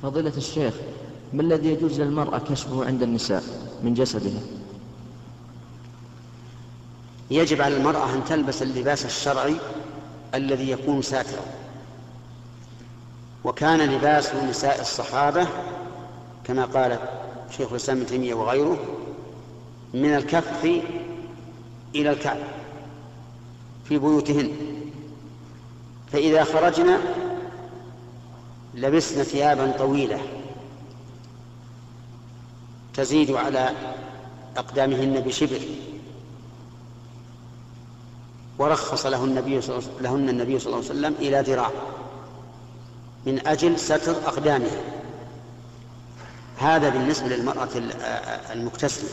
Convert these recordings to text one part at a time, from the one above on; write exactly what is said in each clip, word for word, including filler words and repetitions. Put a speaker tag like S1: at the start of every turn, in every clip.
S1: فضيلة الشيخ، ما الذي يجوز للمرأة كشفه عند النساء من جسدها؟
S2: يجب على المرأة أن تلبس اللباس الشرعي الذي يكون ساترا، وكان لباس نساء الصحابة كما قال شيخ الإسلام ابن تيمية وغيره من الكف إلى الكعب في بيوتهن، فإذا خرجنا لبسنا ثيابا طويلة تزيد على أقدامهن بشبر، ورخص له النبي لهن النبي صلى الله عليه وسلم إلى ذراع من أجل ستر أقدامها. هذا بالنسبة للمرأة المكتسبة.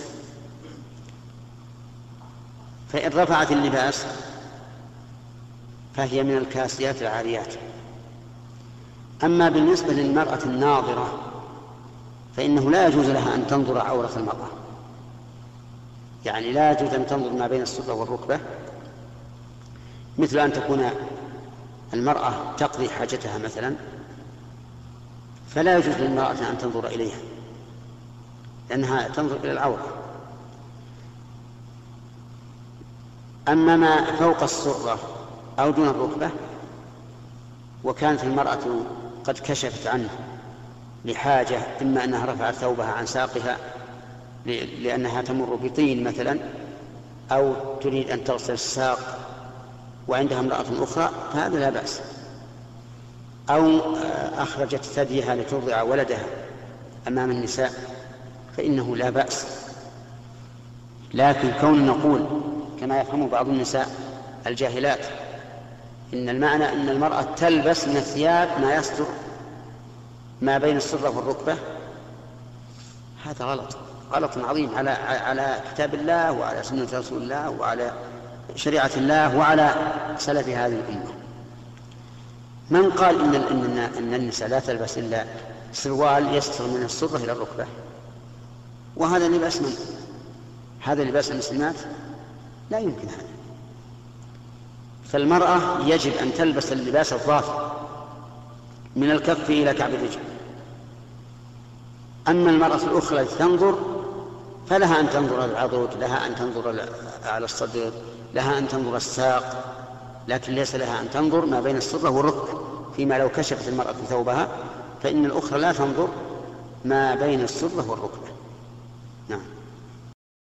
S2: فإن رفعت اللباس فهي من الكاسيات العاريات. أما بالنسبة للمرأة الناظرة فإنه لا يجوز لها أن تنظر عورة المرأة، يعني لا يجوز أن تنظر ما بين السرة والركبة، مثل أن تكون المرأة تقضي حاجتها مثلا، فلا يجوز للمرأة أن تنظر إليها لأنها تنظر إلى العورة. أما ما فوق السرة أو دون الركبة وكانت المرأة قد كشفت عنه لحاجة، إما أنها رفعت ثوبها عن ساقها لأنها تمر بطين مثلا، أو تريد أن تغسل الساق وعندها امرأة أخرى، فهذا لا بأس، أو أخرجت ثديها لترضع ولدها أمام النساء فإنه لا بأس. لكن كون نقول كما يفهم بعض النساء الجاهلات إن المعنى أن المرأة تلبس من الثياب ما يستر ما بين السرة والركبة، هذا غلط، غلط عظيم على على كتاب الله وعلى سنة رسول الله وعلى شريعة الله وعلى سلف هذه الأمة. من قال إن إن إن النساء لا تلبس إلا سروال يستر من السرة إلى الركبة؟ وهذا لباس من؟ هذا لباس المسلمات؟ لا يمكن هذا. فالمرأة يجب أن تلبس اللباس الظاهر من الكف إلى كعب الرجل. أما المرأة الأخرى التي تنظر فلها أن تنظر العضد، لها أن تنظر على الصدر، لها أن تنظر الساق، لكن ليس لها أن تنظر ما بين السرة والركبة. فيما لو كشفت المرأة ثوبها فإن الأخرى لا تنظر ما بين السرة والركبة. نعم.